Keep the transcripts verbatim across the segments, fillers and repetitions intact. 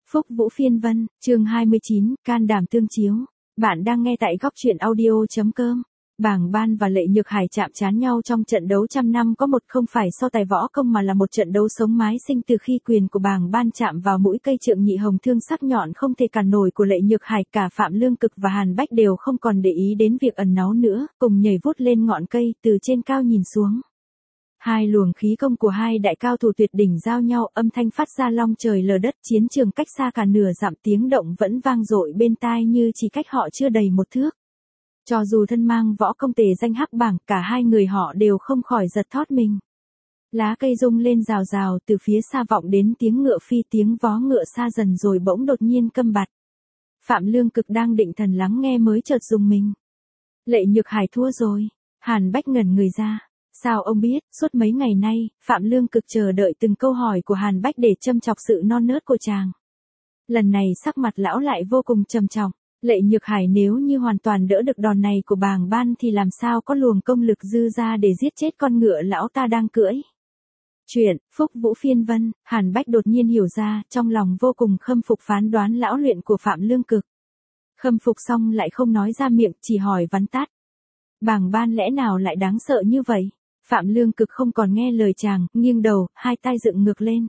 Phúc Vũ Phiên Vân, chương hai mươi chín, can đảm tương chiếu. Bạn đang nghe tại góc truyện audio.com. Bàng Ban và Lệ Nhược Hải chạm trán nhau trong trận đấu trăm năm có một, không phải so tài võ công mà là một trận đấu sống mái sinh từ khi quyền của Bàng Ban chạm vào mũi cây trượng nhị hồng thương sắc nhọn không thể cản nổi của Lệ Nhược Hải. Cả Phạm Lương Cực và Hàn Bách đều không còn để ý đến việc ẩn náu nữa, cùng nhảy vút lên ngọn cây, từ trên cao nhìn xuống. Hai luồng khí công của hai đại cao thủ tuyệt đỉnh giao nhau, âm thanh phát ra long trời lở đất, chiến trường cách xa cả nửa dặm, tiếng động vẫn vang dội bên tai như chỉ cách họ chưa đầy một thước. Cho dù thân mang võ công tề danh hắc bảng, cả hai người họ đều không khỏi giật thót mình. Lá cây rung lên rào rào, từ phía xa vọng đến tiếng ngựa phi, tiếng vó ngựa xa dần rồi bỗng đột nhiên câm bặt. Phạm Lương Cực đang định thần lắng nghe mới chợt rùng mình. Lệ Nhược Hải thua rồi. Hàn Bách ngẩn người ra. Sao ông biết? Suốt mấy ngày nay, Phạm Lương Cực chờ đợi từng câu hỏi của Hàn Bách để châm chọc sự non nớt của chàng. Lần này sắc mặt lão lại vô cùng trầm trọng. Lệ Nhược Hải nếu như hoàn toàn đỡ được đòn này của Bàng Ban thì làm sao có luồng công lực dư ra để giết chết con ngựa lão ta đang cưỡi. Chuyện Phúc Vũ Phiên Vân. Hàn Bách đột nhiên hiểu ra, trong lòng vô cùng khâm phục phán đoán lão luyện của Phạm Lương Cực. Khâm phục xong lại không nói ra miệng, chỉ hỏi vắn tắt. Bàng Ban lẽ nào lại đáng sợ như vậy? Phạm Lương Cực không còn nghe lời chàng, nghiêng đầu, hai tay dựng ngược lên.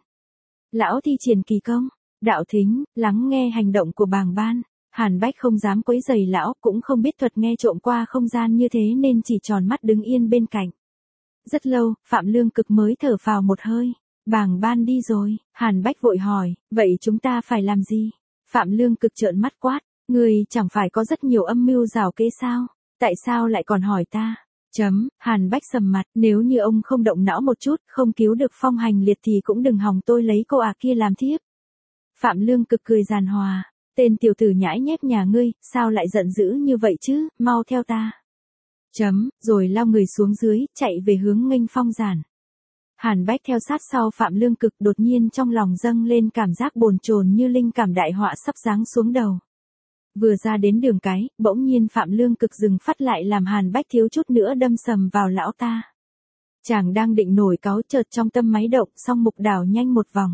Lão thi triển kỳ công, đạo thính, lắng nghe hành động của Bàng Ban. Hàn Bách không dám quấy rầy lão, cũng không biết thuật nghe trộm qua không gian như thế nên chỉ tròn mắt đứng yên bên cạnh. Rất lâu, Phạm Lương Cực mới thở phào một hơi. Bàng Ban đi rồi. Hàn Bách vội hỏi, vậy chúng ta phải làm gì? Phạm Lương Cực trợn mắt quát, người chẳng phải có rất nhiều âm mưu rào kế sao? Tại sao lại còn hỏi ta? Chấm, Hàn Bách sầm mặt, nếu như ông không động não một chút, không cứu được Phong Hành Liệt thì cũng đừng hòng tôi lấy cô à kia làm thiếp. Phạm Lương Cực cười giàn hòa, tên tiểu tử nhãi nhép nhà ngươi, sao lại giận dữ như vậy chứ, mau theo ta. Chấm, rồi lao người xuống dưới, chạy về hướng nghênh Phong Giản. Hàn Bách theo sát sau Phạm Lương Cực, đột nhiên trong lòng dâng lên cảm giác bồn chồn như linh cảm đại họa sắp giáng xuống đầu. Vừa ra đến đường cái, bỗng nhiên Phạm Lương Cực dừng phát lại làm Hàn Bách thiếu chút nữa đâm sầm vào lão ta. Chàng đang định nổi cáu chợt trong tâm máy động, song mục đảo nhanh một vòng.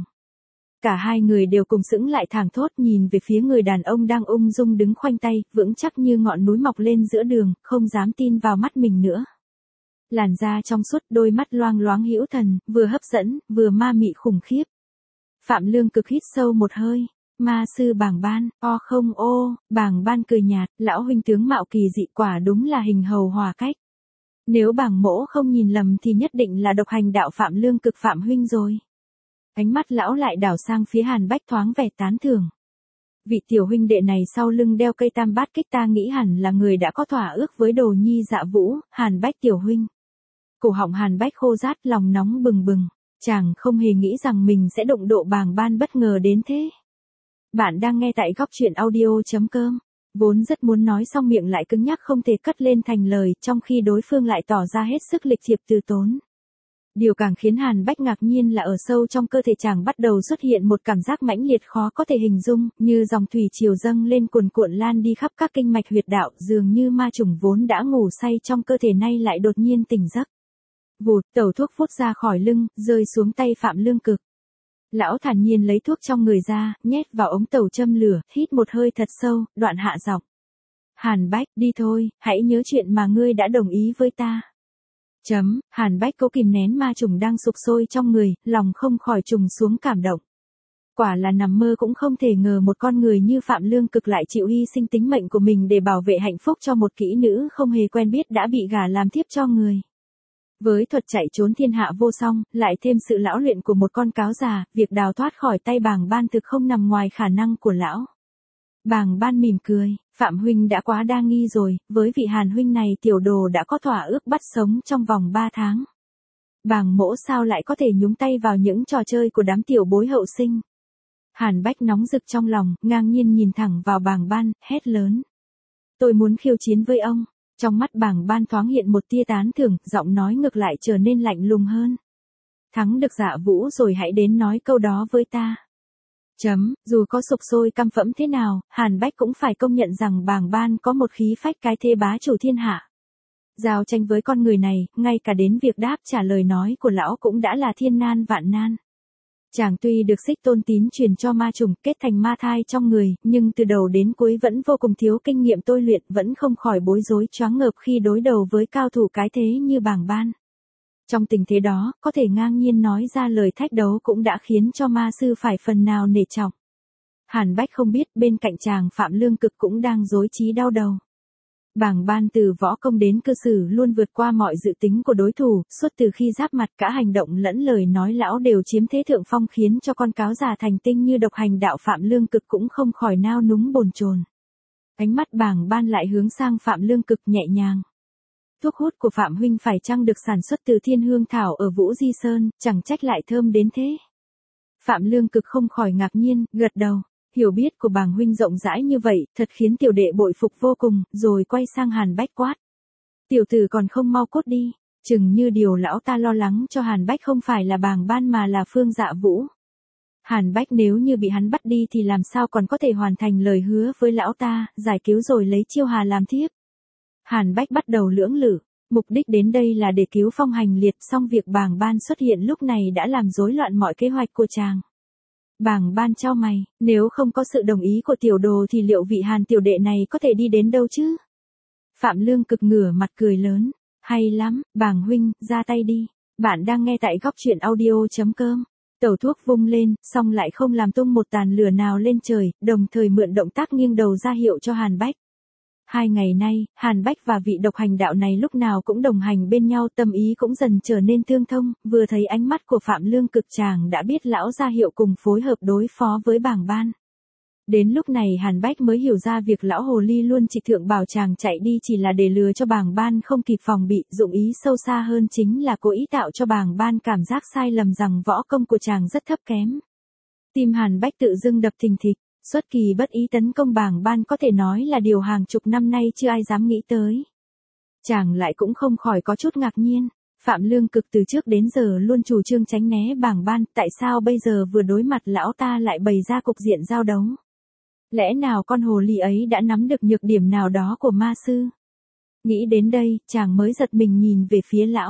Cả hai người đều cùng sững lại thảng thốt nhìn về phía người đàn ông đang ung dung đứng khoanh tay, vững chắc như ngọn núi mọc lên giữa đường, không dám tin vào mắt mình nữa. Làn da trong suốt, đôi mắt loang loáng hữu thần, vừa hấp dẫn, vừa ma mị khủng khiếp. Phạm Lương Cực hít sâu một hơi. Ma sư Bàng Ban, o không ô, Bàng Ban cười nhạt, lão huynh tướng mạo kỳ dị, quả đúng là hình hầu hòa cách. Nếu Bàng mỗ không nhìn lầm thì nhất định là độc hành đạo Phạm Lương Cực Phạm huynh rồi. Ánh mắt lão lại đảo sang phía Hàn Bách thoáng vẻ tán thưởng. Vị tiểu huynh đệ này sau lưng đeo cây tam bát kích ta nghĩ hẳn là người đã có thỏa ước với Đồ Nhi Dạ Vũ, Hàn Bách tiểu huynh. Cổ họng Hàn Bách khô rát, lòng nóng bừng bừng, chàng không hề nghĩ rằng mình sẽ đụng độ Bàng Ban bất ngờ đến thế. Bạn đang nghe tại góc truyện audio.com. Vốn rất muốn nói xong miệng lại cứng nhắc không thể cất lên thành lời, trong khi đối phương lại tỏ ra hết sức lịch thiệp từ tốn. Điều càng khiến Hàn Bách ngạc nhiên là ở sâu trong cơ thể chàng bắt đầu xuất hiện một cảm giác mãnh liệt khó có thể hình dung, như dòng thủy triều dâng lên cuồn cuộn lan đi khắp các kinh mạch huyệt đạo, dường như ma trùng vốn đã ngủ say trong cơ thể nay lại đột nhiên tỉnh giấc. Vụt, tẩu thuốc phút ra khỏi lưng, rơi xuống tay Phạm Lương Cực. Lão thản nhiên lấy thuốc trong người ra, nhét vào ống tẩu châm lửa, hít một hơi thật sâu, đoạn hạ giọng. Hàn Bách, đi thôi, hãy nhớ chuyện mà ngươi đã đồng ý với ta. Chấm, Hàn Bách cố kìm nén ma trùng đang sục sôi trong người, lòng không khỏi trùng xuống cảm động. Quả là nằm mơ cũng không thể ngờ một con người như Phạm Lương Cực lại chịu hy sinh tính mệnh của mình để bảo vệ hạnh phúc cho một kỹ nữ không hề quen biết đã bị gả làm thiếp cho người. Với thuật chạy trốn thiên hạ vô song, lại thêm sự lão luyện của một con cáo già, việc đào thoát khỏi tay Bàng Ban thực không nằm ngoài khả năng của lão. Bàng Ban mỉm cười, Phạm huynh đã quá đa nghi rồi, với vị Hàn huynh này tiểu đồ đã có thỏa ước bắt sống trong vòng ba tháng. Bàng mỗ sao lại có thể nhúng tay vào những trò chơi của đám tiểu bối hậu sinh. Hàn Bách nóng rực trong lòng, ngang nhiên nhìn thẳng vào Bàng Ban, hét lớn. Tôi muốn khiêu chiến với ông. Trong mắt Bàng Ban thoáng hiện một tia tán thưởng, giọng nói ngược lại trở nên lạnh lùng hơn. Thắng được Dạ Vũ rồi hãy đến nói câu đó với ta. Chấm, dù có sục sôi căm phẫn thế nào, Hàn Bách cũng phải công nhận rằng Bàng Ban có một khí phách cái thế bá chủ thiên hạ. Giao tranh với con người này, ngay cả đến việc đáp trả lời nói của lão cũng đã là thiên nan vạn nan. Chàng tuy được Xích Tôn Tín truyền cho ma trùng kết thành ma thai trong người, nhưng từ đầu đến cuối vẫn vô cùng thiếu kinh nghiệm tôi luyện, vẫn không khỏi bối rối choáng ngợp khi đối đầu với cao thủ cái thế như Bàng Ban. Trong tình thế đó, có thể ngang nhiên nói ra lời thách đấu cũng đã khiến cho ma sư phải phần nào nể trọng. Hàn Bách không biết bên cạnh chàng Phạm Lương Cực cũng đang rối trí đau đầu. Bàng Ban từ võ công đến cư xử luôn vượt qua mọi dự tính của đối thủ, suốt từ khi giáp mặt cả hành động lẫn lời nói lão đều chiếm thế thượng phong khiến cho con cáo già thành tinh như độc hành đạo Phạm Lương Cực cũng không khỏi nao núng bồn chồn. Ánh mắt Bàng Ban lại hướng sang Phạm Lương Cực nhẹ nhàng. Thuốc hút của Phạm huynh phải chăng được sản xuất từ thiên hương thảo ở Vũ Di Sơn, chẳng trách lại thơm đến thế. Phạm Lương Cực không khỏi ngạc nhiên, gật đầu. Hiểu biết của Bàng huynh rộng rãi như vậy, thật khiến tiểu đệ bội phục vô cùng, rồi quay sang Hàn Bách quát. Tiểu tử còn không mau cốt đi, chừng như điều lão ta lo lắng cho Hàn Bách không phải là Bàng Ban mà là Phương Dạ Vũ. Hàn Bách nếu như bị hắn bắt đi thì làm sao còn có thể hoàn thành lời hứa với lão ta, giải cứu rồi lấy Chiêu Hà làm thiếp. Hàn Bách bắt đầu lưỡng lự, mục đích đến đây là để cứu Phong Hành Liệt, song việc Bàng Ban xuất hiện lúc này đã làm rối loạn mọi kế hoạch của chàng. Bàng Ban chau mày, nếu không có sự đồng ý của tiểu đồ thì liệu vị Hàn tiểu đệ này có thể đi đến đâu chứ? Phạm Lương Cực ngửa mặt cười lớn, hay lắm, Bàng huynh, ra tay đi. Bạn đang nghe tại góc truyện audio chấm com. Tẩu thuốc vung lên, xong lại không làm tung một tàn lửa nào lên trời, đồng thời mượn động tác nghiêng đầu ra hiệu cho Hàn Bách. Hai ngày nay, Hàn Bách và vị độc hành đạo này lúc nào cũng đồng hành bên nhau, tâm ý cũng dần trở nên tương thông, vừa thấy ánh mắt của Phạm Lương Cực chàng đã biết lão ra hiệu cùng phối hợp đối phó với Bàng Ban. Đến lúc này Hàn Bách mới hiểu ra việc lão hồ ly luôn trịch thượng bảo chàng chạy đi chỉ là để lừa cho Bàng Ban không kịp phòng bị, dụng ý sâu xa hơn chính là cố ý tạo cho Bàng Ban cảm giác sai lầm rằng võ công của chàng rất thấp kém. Tim Hàn Bách tự dưng đập thình thịch. Xuất kỳ bất ý tấn công Bàng Ban có thể nói là điều hàng chục năm nay chưa ai dám nghĩ tới. Chàng lại cũng không khỏi có chút ngạc nhiên. Phạm Lương Cực từ trước đến giờ luôn chủ trương tránh né Bàng Ban, tại sao bây giờ vừa đối mặt lão ta lại bày ra cục diện giao đấu? Lẽ nào con hồ ly ấy đã nắm được nhược điểm nào đó của ma sư? Nghĩ đến đây, chàng mới giật mình nhìn về phía lão.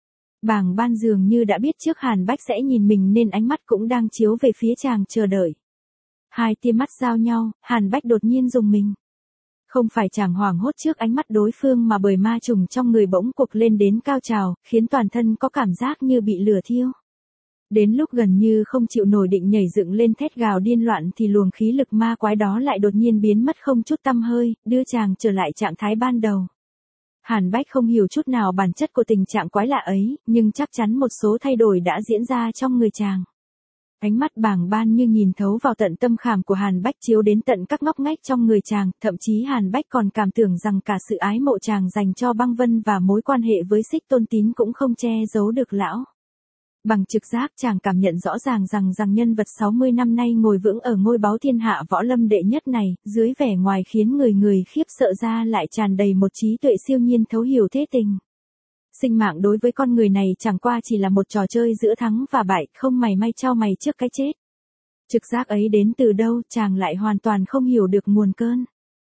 Bàng Ban dường như đã biết trước Hàn Bách sẽ nhìn mình nên ánh mắt cũng đang chiếu về phía chàng chờ đợi. Hai tia mắt giao nhau, Hàn Bách đột nhiên rùng mình. Không phải chàng hoảng hốt trước ánh mắt đối phương mà bởi ma trùng trong người bỗng cục lên đến cao trào, khiến toàn thân có cảm giác như bị lửa thiêu. Đến lúc gần như không chịu nổi định nhảy dựng lên thét gào điên loạn thì luồng khí lực ma quái đó lại đột nhiên biến mất không chút tăm hơi, đưa chàng trở lại trạng thái ban đầu. Hàn Bách không hiểu chút nào bản chất của tình trạng quái lạ ấy, nhưng chắc chắn một số thay đổi đã diễn ra trong người chàng. Ánh mắt Bàng Ban như nhìn thấu vào tận tâm khảm của Hàn Bách chiếu đến tận các ngóc ngách trong người chàng, thậm chí Hàn Bách còn cảm tưởng rằng cả sự ái mộ chàng dành cho Băng Vân và mối quan hệ với Xích Tôn Tín cũng không che giấu được lão. Bằng trực giác chàng cảm nhận rõ ràng rằng rằng nhân vật sáu mươi năm nay ngồi vững ở ngôi báu thiên hạ võ lâm đệ nhất này, dưới vẻ ngoài khiến người người khiếp sợ ra lại tràn đầy một trí tuệ siêu nhiên thấu hiểu thế tình. Sinh mạng đối với con người này chẳng qua chỉ là một trò chơi giữa thắng và bại, không mảy may trao mày trước cái chết. Trực giác ấy đến từ đâu, chàng lại hoàn toàn không hiểu được nguồn cơn.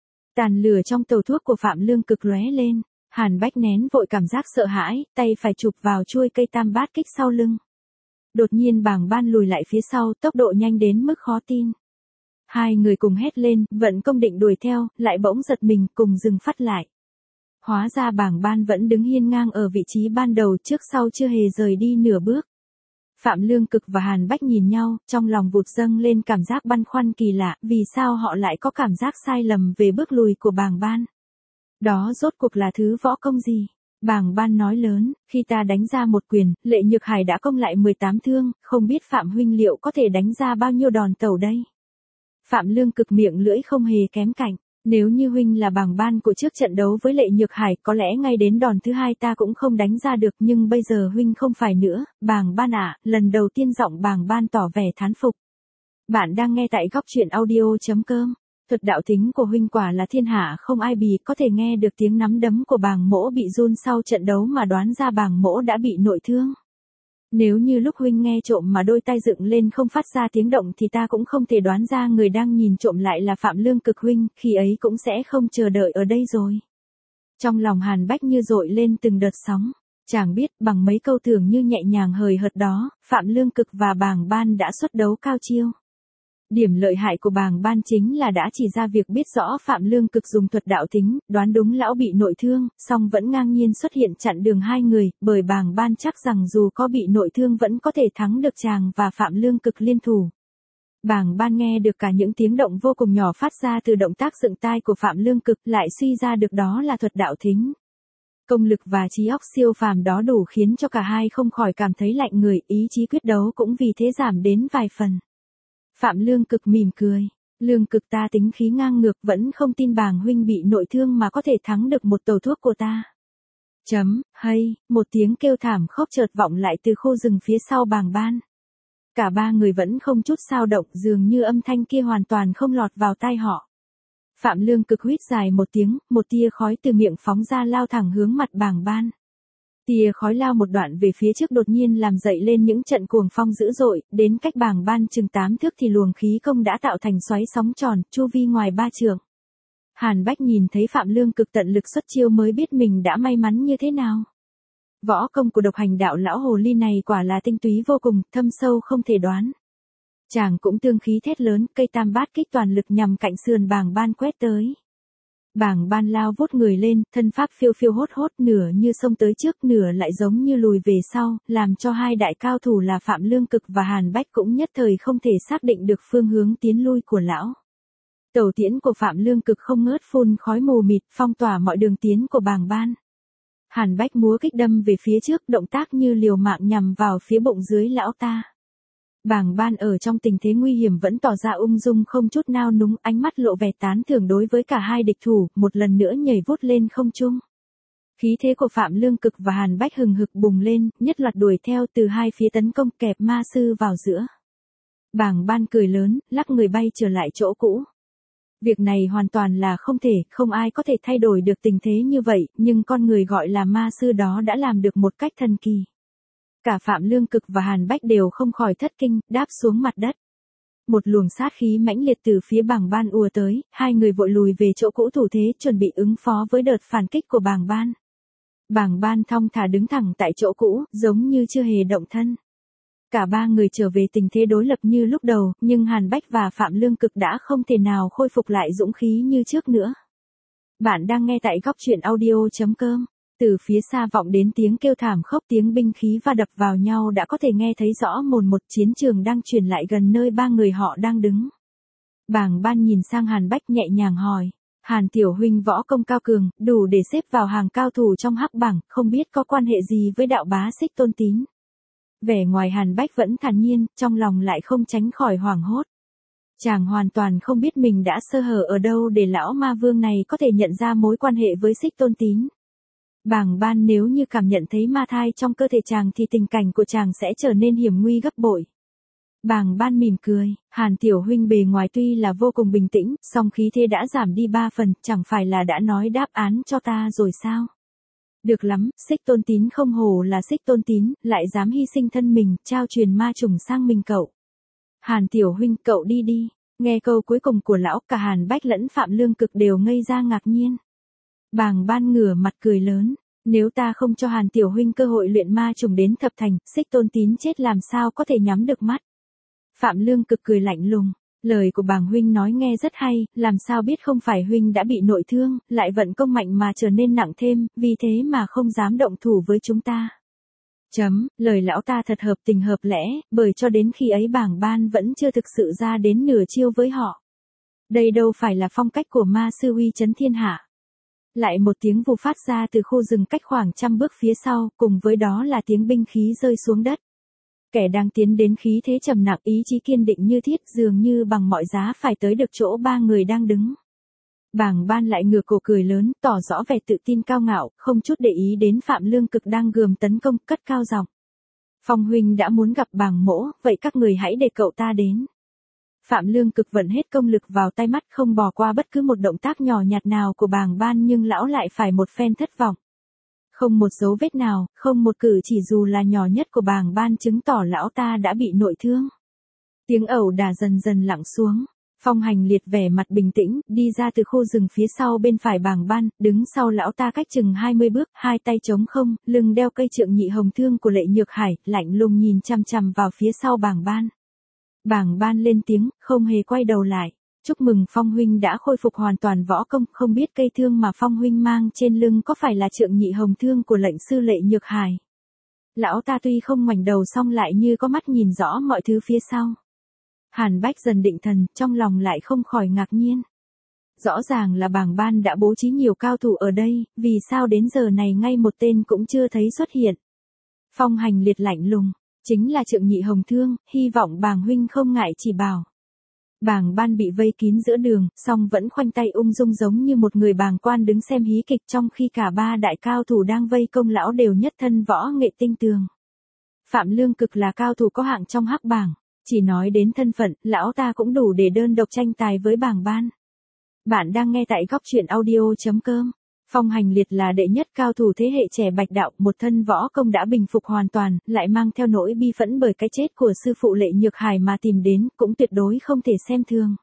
Tàn lửa trong tàu thuốc của Phạm Lương Cực lóe lên, Hàn Bách nén vội cảm giác sợ hãi, tay phải chụp vào chuôi cây tam bát kích sau lưng. Đột nhiên Bàng Ban lùi lại phía sau, tốc độ nhanh đến mức khó tin. Hai người cùng hét lên, vận công định đuổi theo, lại bỗng giật mình, cùng dừng phát lại. Hóa ra Bàng Ban vẫn đứng hiên ngang ở vị trí ban đầu, trước sau chưa hề rời đi nửa bước. Phạm Lương Cực và Hàn Bách nhìn nhau, trong lòng vụt dâng lên cảm giác băn khoăn kỳ lạ, vì sao họ lại có cảm giác sai lầm về bước lùi của Bàng Ban. Đó rốt cuộc là thứ võ công gì? Bàng Ban nói lớn, khi ta đánh ra một quyền, Lệ Nhược Hải đã công lại mười tám thương, không biết Phạm huynh liệu có thể đánh ra bao nhiêu đòn tẩu đây? Phạm Lương Cực miệng lưỡi không hề kém cạnh. Nếu như huynh là Bàng Ban của trước trận đấu với Lệ Nhược Hải, có lẽ ngay đến đòn thứ hai ta cũng không đánh ra được, nhưng bây giờ huynh không phải nữa, Bàng Ban ạ. Lần đầu tiên giọng Bàng Ban tỏ vẻ thán phục. Bạn đang nghe tại góc truyện audio chấm com. Thuật đạo tính của huynh quả là thiên hạ không ai bì, có thể nghe được tiếng nắm đấm của Bàng Mỗ bị run sau trận đấu mà đoán ra Bàng Mỗ đã bị nội thương. Nếu như lúc huynh nghe trộm mà đôi tay dựng lên không phát ra tiếng động thì ta cũng không thể đoán ra người đang nhìn trộm lại là Phạm Lương Cực huynh, khi ấy cũng sẽ không chờ đợi ở đây rồi. Trong lòng Hàn Bách như dội lên từng đợt sóng. Chàng biết bằng mấy câu tưởng như nhẹ nhàng hời hợt đó, Phạm Lương Cực và Bàng Ban đã xuất đấu cao chiêu. Điểm lợi hại của Bàng Ban chính là đã chỉ ra việc biết rõ Phạm Lương Cực dùng thuật đạo tính, đoán đúng lão bị nội thương, song vẫn ngang nhiên xuất hiện chặn đường hai người, bởi Bàng Ban chắc rằng dù có bị nội thương vẫn có thể thắng được chàng và Phạm Lương Cực liên thủ. Bàng Ban nghe được cả những tiếng động vô cùng nhỏ phát ra từ động tác dựng tai của Phạm Lương Cực, lại suy ra được đó là thuật đạo thính. Công lực và trí óc siêu phàm đó đủ khiến cho cả hai không khỏi cảm thấy lạnh người, ý chí quyết đấu cũng vì thế giảm đến vài phần. Phạm Lương Cực mỉm cười, Lương Cực ta tính khí ngang ngược vẫn không tin Bàng huynh bị nội thương mà có thể thắng được một tàu thuốc của ta. Chấm, hay, một tiếng kêu thảm khóc chợt vọng lại từ khu rừng phía sau Bàng Ban. Cả ba người vẫn không chút xao động, dường như âm thanh kia hoàn toàn không lọt vào tai họ. Phạm Lương Cực huýt dài một tiếng, một tia khói từ miệng phóng ra lao thẳng hướng mặt Bàng Ban. Tia khói lao một đoạn về phía trước đột nhiên làm dậy lên những trận cuồng phong dữ dội, đến cách Bàng Ban chừng tám thước thì luồng khí công đã tạo thành xoáy sóng tròn, chu vi ngoài ba trượng. Hàn Bách nhìn thấy Phạm Lương Cực tận lực xuất chiêu mới biết mình đã may mắn như thế nào. Võ công của độc hành đạo lão hồ ly này quả là tinh túy vô cùng, thâm sâu không thể đoán. Chàng cũng tương khí thét lớn, cây tam bát kích toàn lực nhằm cạnh sườn Bàng Ban quét tới. Bàng Ban lao vút người lên, thân pháp phiêu phiêu hốt hốt, nửa như xông tới trước, nửa lại giống như lùi về sau, làm cho hai đại cao thủ là Phạm Lương Cực và Hàn Bách cũng nhất thời không thể xác định được phương hướng tiến lui của lão. Tẩu tiễn của Phạm Lương Cực không ngớt phun khói mù mịt, phong tỏa mọi đường tiến của Bàng Ban. Hàn Bách múa kích đâm về phía trước, động tác như liều mạng nhằm vào phía bụng dưới lão ta. Bàng Ban ở trong tình thế nguy hiểm vẫn tỏ ra ung dung không chút nao núng, ánh mắt lộ vẻ tán thưởng đối với cả hai địch thủ, một lần nữa nhảy vút lên không trung. Khí thế của Phạm Lương Cực và Hàn Bách hừng hực bùng lên, nhất loạt đuổi theo từ hai phía tấn công, kẹp ma sư vào giữa. Bàng Ban cười lớn, lắc người bay trở lại chỗ cũ. Việc này hoàn toàn là không thể, không ai có thể thay đổi được tình thế như vậy, nhưng con người gọi là ma sư đó đã làm được một cách thần kỳ. Cả Phạm Lương Cực và Hàn Bách đều không khỏi thất kinh, đáp xuống mặt đất. Một luồng sát khí mãnh liệt từ phía Bàng Ban ùa tới, hai người vội lùi về chỗ cũ thủ thế, chuẩn bị ứng phó với đợt phản kích của Bàng Ban. Bàng Ban thong thả đứng thẳng tại chỗ cũ, giống như chưa hề động thân. Cả ba người trở về tình thế đối lập như lúc đầu, nhưng Hàn Bách và Phạm Lương Cực đã không thể nào khôi phục lại dũng khí như trước nữa. Bạn đang nghe tại góc truyện audio chấm com. Từ phía xa vọng đến tiếng kêu thảm khốc, tiếng binh khí va đập vào nhau đã có thể nghe thấy rõ mồn một, chiến trường đang truyền lại gần nơi ba người họ đang đứng. Bàng Ban nhìn sang Hàn Bách nhẹ nhàng hỏi, Hàn tiểu huynh võ công cao cường, đủ để xếp vào hàng cao thủ trong hắc bảng, không biết có quan hệ gì với đạo bá Xích Tôn Tín. Vẻ ngoài Hàn Bách vẫn thản nhiên, trong lòng lại không tránh khỏi hoảng hốt. Chàng hoàn toàn không biết mình đã sơ hở ở đâu để lão ma vương này có thể nhận ra mối quan hệ với Xích Tôn Tín. Bàng Ban nếu như cảm nhận thấy ma thai trong cơ thể chàng thì tình cảnh của chàng sẽ trở nên hiểm nguy gấp bội. Bàng Ban mỉm cười, Hàn tiểu huynh bề ngoài tuy là vô cùng bình tĩnh, song khí thế đã giảm đi ba phần, chẳng phải là đã nói đáp án cho ta rồi sao? Được lắm, Xích Tôn Tín không hổ là Xích Tôn Tín, lại dám hy sinh thân mình, trao truyền ma trùng sang mình cậu. Hàn tiểu huynh, cậu đi đi. Nghe câu cuối cùng của lão, cả Hàn Bách lẫn Phạm Lương Cực đều ngây ra ngạc nhiên. Bàng Ban ngửa mặt cười lớn, nếu ta không cho Hàn tiểu huynh cơ hội luyện ma trùng đến thập thành, Xích Tôn Tín chết làm sao có thể nhắm được mắt. Phạm Lương Cực cười lạnh lùng, lời của Bàng huynh nói nghe rất hay, làm sao biết không phải huynh đã bị nội thương, lại vận công mạnh mà trở nên nặng thêm, vì thế mà không dám động thủ với chúng ta. Chấm, lời lão ta thật hợp tình hợp lẽ, bởi cho đến khi ấy Bàng Ban vẫn chưa thực sự ra đến nửa chiêu với họ. Đây đâu phải là phong cách của ma sư uy chấn thiên hạ. Lại một tiếng vù phát ra từ khu rừng cách khoảng trăm bước phía sau, cùng với đó là tiếng binh khí rơi xuống đất. Kẻ đang tiến đến khí thế trầm nặng, ý chí kiên định như thiết, dường như bằng mọi giá phải tới được chỗ ba người đang đứng. Bàng Ban lại ngửa cổ cười lớn, tỏ rõ vẻ tự tin cao ngạo, không chút để ý đến Phạm Lương Cực đang gườm tấn công, cất cao giọng. Phong huynh đã muốn gặp Bàng mỗ, vậy các người hãy để cậu ta đến. Phạm Lương Cực vận hết công lực vào tay mắt, không bỏ qua bất cứ một động tác nhỏ nhặt nào của Bàng Ban, nhưng lão lại phải một phen thất vọng. Không một dấu vết nào, không một cử chỉ dù là nhỏ nhất của Bàng Ban chứng tỏ lão ta đã bị nội thương. Tiếng ẩu đả dần dần lặng xuống. Phong Hành Liệt vẻ mặt bình tĩnh, đi ra từ khu rừng phía sau bên phải bảng ban, đứng sau lão ta cách chừng hai mươi bước, hai tay trống không, lưng đeo cây trượng nhị hồng thương của Lệ Nhược Hải, lạnh lùng nhìn chằm chằm vào phía sau bảng ban. Bảng ban lên tiếng, không hề quay đầu lại. Chúc mừng Phong huynh đã khôi phục hoàn toàn võ công, không biết cây thương mà Phong huynh mang trên lưng có phải là trượng nhị hồng thương của lệnh sư Lệ Nhược Hải. Lão ta tuy không ngoảnh đầu song lại như có mắt nhìn rõ mọi thứ phía sau. Hàn Bách dần định thần, trong lòng lại không khỏi ngạc nhiên. Rõ ràng là bảng ban đã bố trí nhiều cao thủ ở đây, vì sao đến giờ này ngay một tên cũng chưa thấy xuất hiện. Phong Hành Liệt lạnh lùng, chính là trượng nhị hồng thương, hy vọng bàng huynh không ngại chỉ bảo. Bàng ban bị vây kín giữa đường, song vẫn khoanh tay ung dung giống như một người bàng quan đứng xem hí kịch, trong khi cả ba đại cao thủ đang vây công lão đều nhất thân võ nghệ tinh tường. Phạm Lương Cực là cao thủ có hạng trong hắc bảng, chỉ nói đến thân phận, lão ta cũng đủ để đơn độc tranh tài với bàng ban. Bạn đang nghe tại góc truyện audio chấm com. Phong Hành Liệt là đệ nhất cao thủ thế hệ trẻ Bạch Đạo, một thân võ công đã bình phục hoàn toàn, lại mang theo nỗi bi phẫn bởi cái chết của sư phụ Lệ Nhược Hải mà tìm đến, cũng tuyệt đối không thể xem thường.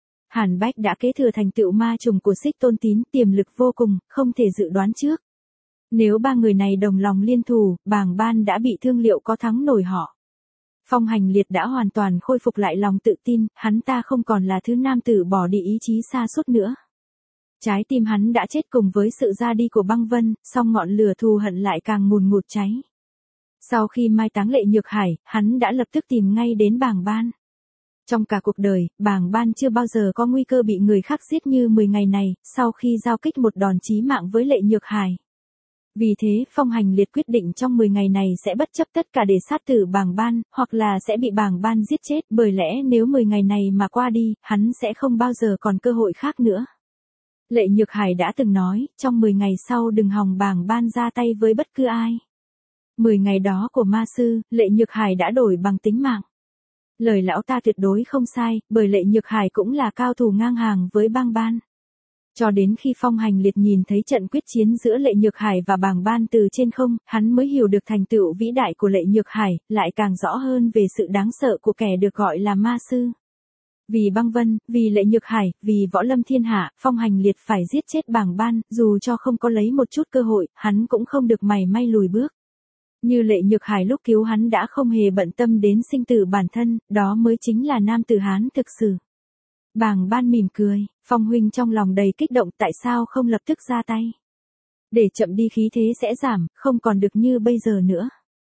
Hàn Bách đã kế thừa thành tựu ma trùng của Xích Tôn Tín, tiềm lực vô cùng, không thể dự đoán trước. Nếu ba người này đồng lòng liên thủ, bàng ban đã bị thương liệu có thắng nổi họ. Phong Hành Liệt đã hoàn toàn khôi phục lại lòng tự tin, hắn ta không còn là thứ nam tử bỏ đi ý chí sa sút nữa. Trái tim hắn đã chết cùng với sự ra đi của Băng Vân, song ngọn lửa thù hận lại càng ngùn ngụt cháy. Sau khi mai táng Lệ Nhược Hải, hắn đã lập tức tìm ngay đến bàng ban. Trong cả cuộc đời, bàng ban chưa bao giờ có nguy cơ bị người khác giết như mười ngày này, sau khi giao kích một đòn chí mạng với Lệ Nhược Hải. Vì thế, Phong Hành Liệt quyết định trong mười ngày này sẽ bất chấp tất cả để sát tử bàng ban, hoặc là sẽ bị bàng ban giết chết, bởi lẽ nếu mười ngày này mà qua đi, hắn sẽ không bao giờ còn cơ hội khác nữa. Lệ Nhược Hải đã từng nói, trong mười ngày sau đừng hòng bàng ban ra tay với bất cứ ai. mười ngày đó của ma sư, Lệ Nhược Hải đã đổi bằng tính mạng. Lời lão ta tuyệt đối không sai, bởi Lệ Nhược Hải cũng là cao thủ ngang hàng với bang ban. Cho đến khi Phong Hành Liệt nhìn thấy trận quyết chiến giữa Lệ Nhược Hải và bàng ban từ trên không, hắn mới hiểu được thành tựu vĩ đại của Lệ Nhược Hải, lại càng rõ hơn về sự đáng sợ của kẻ được gọi là ma sư. Vì Băng Vân, vì Lệ Nhược Hải, vì võ lâm thiên hạ, Phong Hành Liệt phải giết chết bàng ban, dù cho không có lấy một chút cơ hội, hắn cũng không được mảy may lùi bước. Như Lệ Nhược Hải lúc cứu hắn đã không hề bận tâm đến sinh tử bản thân, đó mới chính là nam tử Hán thực sự. Bàng ban mỉm cười, Phong huynh trong lòng đầy kích động, tại sao không lập tức ra tay? Để chậm đi khí thế sẽ giảm, không còn được như bây giờ nữa.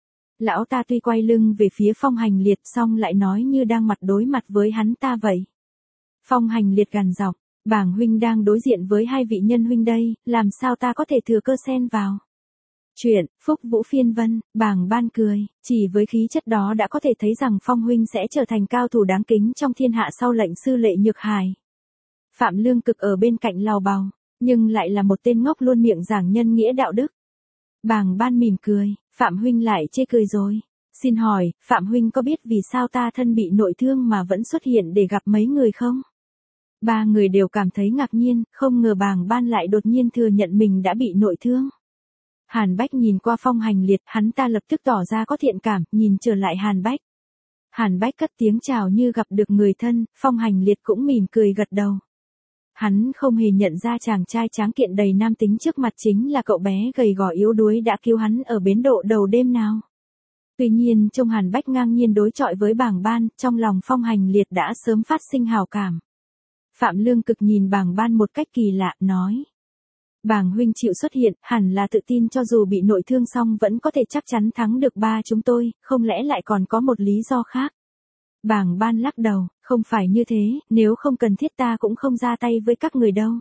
Lão ta tuy quay lưng về phía Phong Hành Liệt song lại nói như đang mặt đối mặt với hắn ta vậy. Phong Hành Liệt gằn giọng, bàng huynh đang đối diện với hai vị nhân huynh đây, làm sao ta có thể thừa cơ xen vào? Chuyện, Phúc Vũ Phiên Vân, bàng ban cười, chỉ với khí chất đó đã có thể thấy rằng Phong huynh sẽ trở thành cao thủ đáng kính trong thiên hạ sau lệnh sư Lệ Nhược Hải. Phạm Lương Cực ở bên cạnh lào bào, nhưng lại là một tên ngốc luôn miệng giảng nhân nghĩa đạo đức. Bàng ban mỉm cười, Phạm huynh lại chê cười rồi. Xin hỏi, Phạm huynh có biết vì sao ta thân bị nội thương mà vẫn xuất hiện để gặp mấy người không? Ba người đều cảm thấy ngạc nhiên, không ngờ bàng ban lại đột nhiên thừa nhận mình đã bị nội thương. Hàn Bách nhìn qua Phong Hành Liệt, hắn ta lập tức tỏ ra có thiện cảm, nhìn trở lại Hàn Bách. Hàn Bách cất tiếng chào như gặp được người thân, Phong Hành Liệt cũng mỉm cười gật đầu. Hắn không hề nhận ra chàng trai tráng kiện đầy nam tính trước mặt chính là cậu bé gầy gò yếu đuối đã cứu hắn ở bến độ đầu đêm nào. Tuy nhiên trông Hàn Bách ngang nhiên đối chọi với bàng ban, trong lòng Phong Hành Liệt đã sớm phát sinh hào cảm. Phạm Lương Cực nhìn bàng ban một cách kỳ lạ, nói. Bàng huynh chịu xuất hiện, hẳn là tự tin cho dù bị nội thương xong vẫn có thể chắc chắn thắng được ba chúng tôi, không lẽ lại còn có một lý do khác? Bàng ban lắc đầu, không phải như thế, nếu không cần thiết ta cũng không ra tay với các người đâu.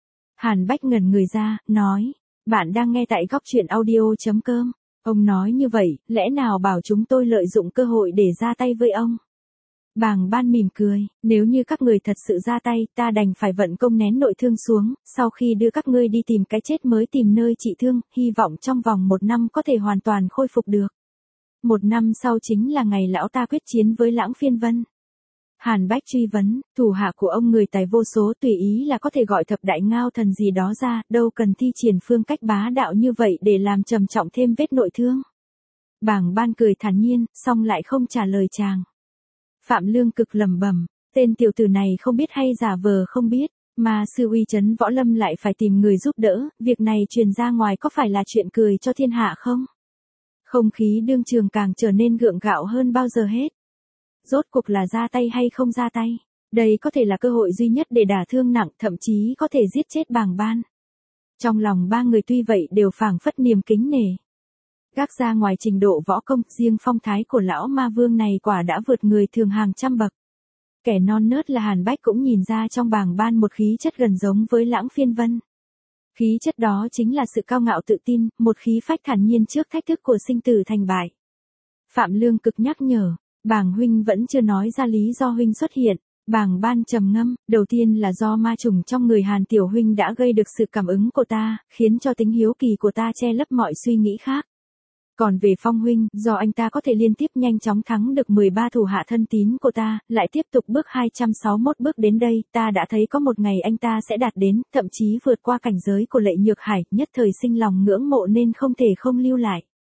Hàn Bách ngẩn người ra, nói, bạn đang nghe tại góc truyện audio chấm com. Ông nói như vậy, lẽ nào bảo chúng tôi lợi dụng cơ hội để ra tay với ông? Bàng ban mỉm cười, nếu như các người thật sự ra tay, ta đành phải vận công nén nội thương xuống, sau khi đưa các ngươi đi tìm cái chết mới tìm nơi trị thương, hy vọng trong vòng một năm có thể hoàn toàn khôi phục được. Một năm sau chính là ngày lão ta quyết chiến với Lãng Phiên Vân. Hàn Bách truy vấn, thủ hạ của ông người tài vô số, tùy ý là có thể gọi thập đại ngao thần gì đó ra, đâu cần thi triển phương cách bá đạo như vậy để làm trầm trọng thêm vết nội thương. Bàng ban cười thản nhiên, song lại không trả lời chàng. Phạm Lương Cực lẩm bẩm, Tên tiểu tử này không biết hay giả vờ không biết, mà sư uy chấn võ lâm lại phải tìm người giúp đỡ, việc này truyền ra ngoài có phải là chuyện cười cho thiên hạ không? Không khí đương trường càng trở nên gượng gạo hơn bao giờ hết. Rốt cuộc là ra tay hay không ra tay? Đây có thể là cơ hội duy nhất để đả thương nặng, thậm chí có thể giết chết Bàng Ban. Trong lòng ba người tuy vậy đều phảng phất niềm kính nể. Gác ra ngoài trình độ võ công, riêng phong thái của lão ma vương này quả đã vượt người thường hàng trăm bậc. Kẻ non nớt là Hàn Bách cũng nhìn ra trong Bàng Ban một khí chất gần giống với Lãng Phiên Vân. Khí chất đó chính là sự cao ngạo tự tin, một khí phách thản nhiên trước thách thức của sinh tử thành bại. Phạm Lương Cực nhắc nhở, Bàng huynh vẫn chưa nói ra lý do huynh xuất hiện. Bàng Ban trầm ngâm, đầu tiên là do ma trùng trong người Hàn tiểu huynh đã gây được sự cảm ứng của ta, khiến cho tính hiếu kỳ của ta che lấp mọi suy nghĩ khác. Còn về Phong huynh, do anh ta có thể liên tiếp nhanh chóng thắng được mười ba thủ hạ thân tín của ta, lại tiếp tục bước hai trăm sáu mươi mốt bước đến đây, ta đã thấy có một ngày anh ta sẽ đạt đến, thậm chí vượt qua cảnh giới của Lệ Nhược Hải, nhất thời sinh lòng ngưỡng mộ nên không thể không lưu lại.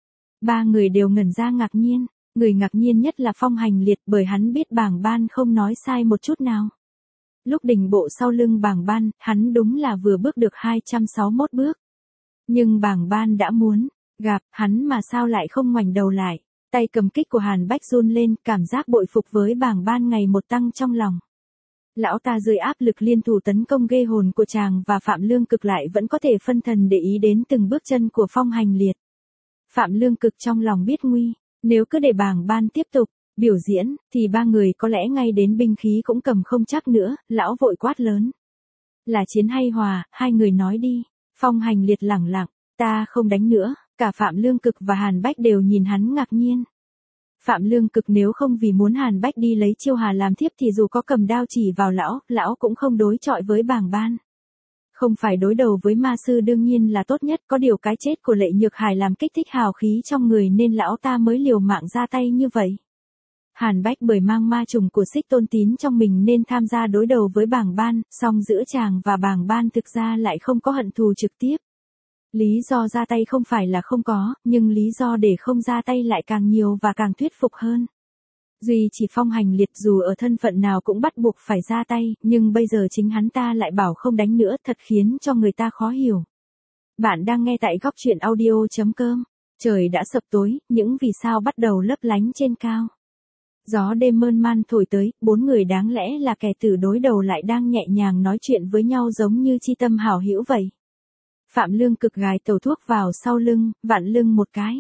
Ba người đều ngẩn ra ngạc nhiên, người ngạc nhiên nhất là Phong Hành Liệt bởi hắn biết Bàng Ban không nói sai một chút nào. Lúc đỉnh bộ sau lưng Bàng Ban, hắn đúng là vừa bước được hai trăm sáu mươi mốt bước. Nhưng Bàng Ban đã muốn gặp hắn mà sao lại không ngoảnh đầu lại. Tay cầm kích của Hàn Bách run lên, cảm giác bội phục với Bàng Ban ngày một tăng trong lòng. Lão ta dưới áp lực liên thủ tấn công ghê hồn của chàng và Phạm Lương Cực lại vẫn có thể phân thần để ý đến từng bước chân của Phong Hành Liệt. Phạm Lương Cực trong lòng biết nguy, nếu cứ để Bàng Ban tiếp tục biểu diễn, thì ba người có lẽ ngay đến binh khí cũng cầm không chắc nữa. Lão vội quát lớn. Là chiến hay hòa, hai người nói đi. Phong Hành Liệt lẳng lặng, ta không đánh nữa. Cả Phạm Lương Cực và Hàn Bách đều nhìn hắn ngạc nhiên. Phạm Lương Cực nếu không vì muốn Hàn Bách đi lấy chiêu hà làm thiếp thì dù có cầm đao chỉ vào lão, lão cũng không đối chọi với Bàng Ban. Không phải đối đầu với ma sư đương nhiên là tốt nhất, có điều cái chết của Lệ Nhược Hải làm kích thích hào khí trong người nên lão ta mới liều mạng ra tay như vậy. Hàn Bách bởi mang ma trùng của Xích Tôn Tín trong mình nên tham gia đối đầu với Bàng Ban, song giữa chàng và Bàng Ban thực ra lại không có hận thù trực tiếp. Lý do ra tay không phải là không có, nhưng lý do để không ra tay lại càng nhiều và càng thuyết phục hơn. Duy chỉ Phong Hành Liệt dù ở thân phận nào cũng bắt buộc phải ra tay, nhưng bây giờ chính hắn ta lại bảo không đánh nữa, thật khiến cho người ta khó hiểu. Bạn đang nghe tại góc truyện audio chấm com. Trời đã sập tối, những vì sao bắt đầu lấp lánh trên cao. Gió đêm mơn man thổi tới, bốn người đáng lẽ là kẻ tử đối đầu lại đang nhẹ nhàng nói chuyện với nhau giống như chi tâm hảo hữu vậy. Phạm Lương Cực gài tàu thuốc vào sau lưng, vặn lưng một cái.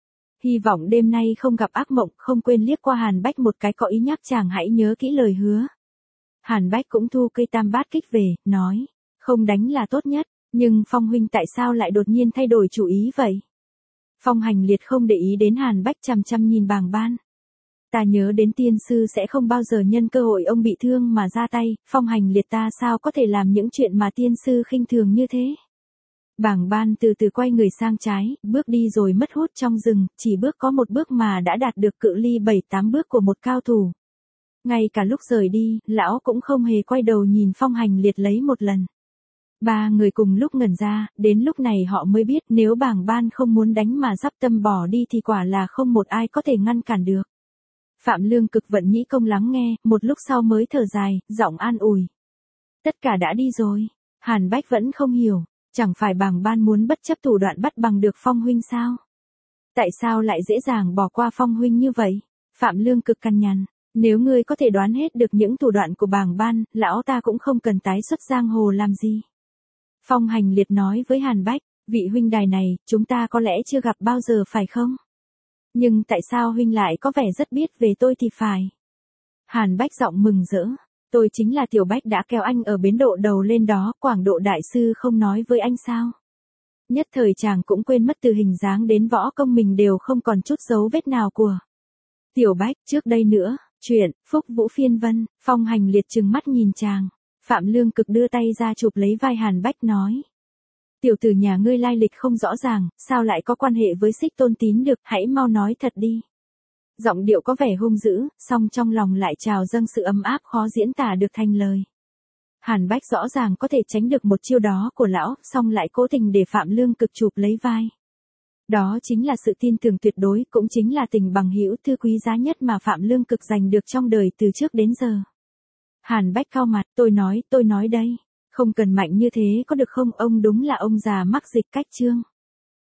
Hy vọng đêm nay không gặp ác mộng, không quên liếc qua Hàn Bách một cái có ý nhắc chàng hãy nhớ kỹ lời hứa. Hàn Bách cũng thu cây tam bát kích về, nói, không đánh là tốt nhất, nhưng Phong huynh tại sao lại đột nhiên thay đổi chủ ý vậy? Phong Hành Liệt không để ý đến Hàn Bách chằm chằm nhìn Bàng Ban. Ta nhớ đến tiên sư sẽ không bao giờ nhân cơ hội ông bị thương mà ra tay, Phong Hành Liệt ta sao có thể làm những chuyện mà tiên sư khinh thường như thế? Bàng Ban từ từ quay người sang trái, bước đi rồi mất hút trong rừng, chỉ bước có một bước mà đã đạt được cự ly bảy tám bước của một cao thủ. Ngay cả lúc rời đi, lão cũng không hề quay đầu nhìn Phong Hành Liệt lấy một lần. Ba người cùng lúc ngẩn ra, đến lúc này họ mới biết nếu Bàng Ban không muốn đánh mà dắp tâm bỏ đi thì quả là không một ai có thể ngăn cản được. Phạm Lương Cực vận nhĩ công lắng nghe, một lúc sau mới thở dài, giọng an ủi. Tất cả đã đi rồi. Hàn Bách vẫn không hiểu. Chẳng phải Bàng Ban muốn bất chấp thủ đoạn bắt bằng được Phong huynh sao? Tại sao lại dễ dàng bỏ qua Phong huynh như vậy? Phạm Lương Cực cằn nhằn, nếu ngươi có thể đoán hết được những thủ đoạn của Bàng Ban, lão ta cũng không cần tái xuất giang hồ làm gì. Phong Hành Liệt nói với Hàn Bách, vị huynh đài này, chúng ta có lẽ chưa gặp bao giờ phải không? Nhưng tại sao huynh lại có vẻ rất biết về tôi thì phải? Hàn Bách giọng mừng rỡ. Tôi chính là Tiểu Bách đã kéo anh ở bến độ đầu lên đó, Quảng Độ đại sư không nói với anh sao? Nhất thời chàng cũng quên mất từ hình dáng đến võ công mình đều không còn chút dấu vết nào của Tiểu Bách. Trước đây nữa, chuyện Phúc Vũ Phiên Vân. Phong Hành Liệt trừng mắt nhìn chàng. Phạm Lương Cực đưa tay ra chụp lấy vai Hàn Bách nói. Tiểu tử nhà ngươi lai lịch không rõ ràng, sao lại có quan hệ với Xích Tôn Tín được, hãy mau nói thật đi. Giọng điệu có vẻ hung dữ, song trong lòng lại trào dâng sự ấm áp khó diễn tả được thành lời. Hàn Bách rõ ràng có thể tránh được một chiêu đó của lão, song lại cố tình để Phạm Lương Cực chụp lấy vai. Đó chính là sự tin tưởng tuyệt đối, cũng chính là tình bằng hữu thứ quý giá nhất mà Phạm Lương Cực giành được trong đời từ trước đến giờ. Hàn Bách cau mặt, tôi nói, tôi nói đây. Không cần mạnh như thế có được không, ông đúng là ông già mắc dịch cách chương.